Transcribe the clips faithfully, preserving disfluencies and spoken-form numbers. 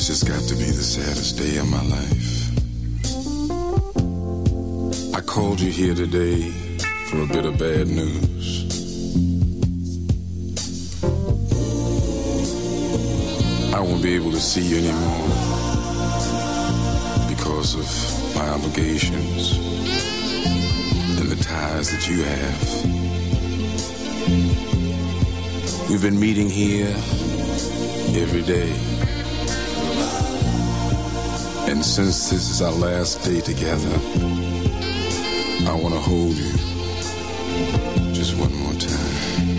Today's just got to be the saddest day of my life. I called you here today for a bit of bad news. I won't be able to see you anymore because of my obligations and the ties that you have. We've been meeting here every day. And since this is our last day together, I want to hold you just one more time.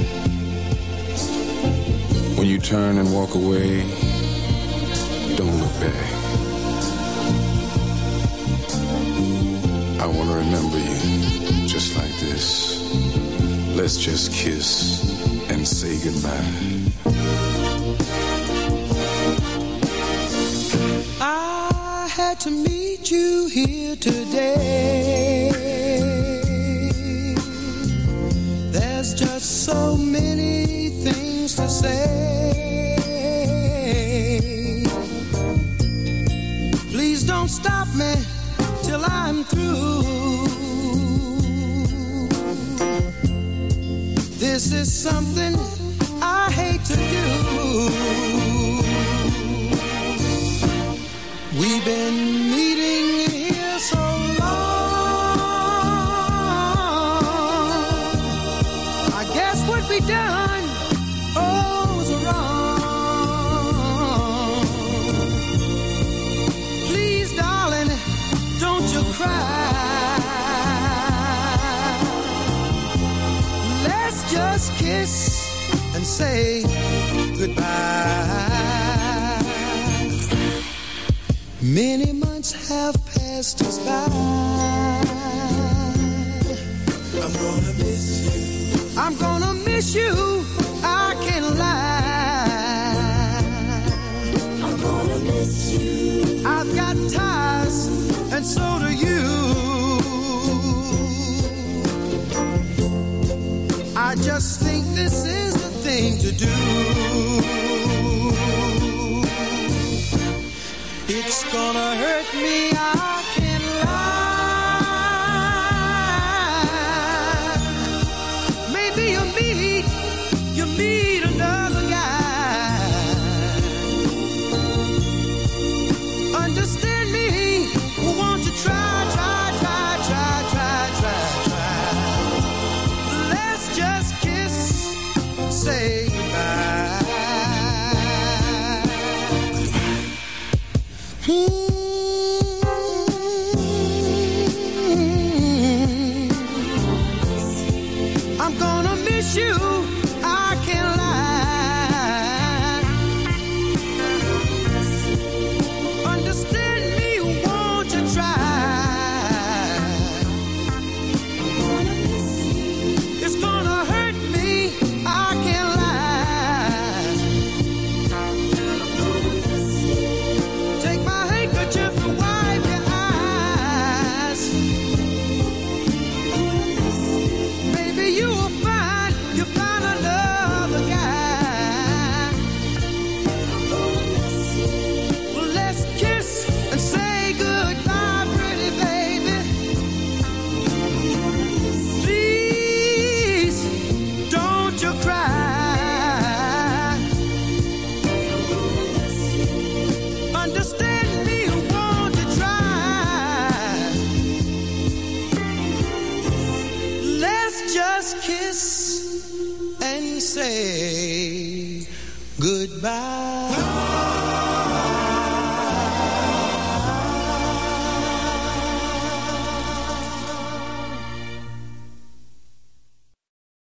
When you turn and walk away, don't look back. I want to remember you just like this. Let's just kiss and say goodbye. I had to meet you here today. There's just so many things to say. Please don't stop me till I'm through. This is something I hate to do. We've been meeting here so long. I guess what we done, oh, was wrong. Please, darling, don't you cry. Let's just kiss and say goodbye. Many months have passed us by. I'm gonna miss you. I'm gonna miss you. I can't lie. I'm gonna miss you. I've got ties, and so do you. I just think this is the thing to do. It's gonna hurt me, I can't lie. Maybe you meet, you meet another guy. Understand me, won't you try, try, try, try, try, try, try. Let's just kiss and say goodbye. I'm gonna miss you, I can't lie. Understand me, won't you try? It's gonna hurt me, I can't lie. Take my handkerchief and wipe your eyes. Maybe you will find, you find another guy. Well, let's kiss and say goodbye, pretty baby. Please, don't you cry. Understand me, won't you try? Let's just kiss and say goodbye.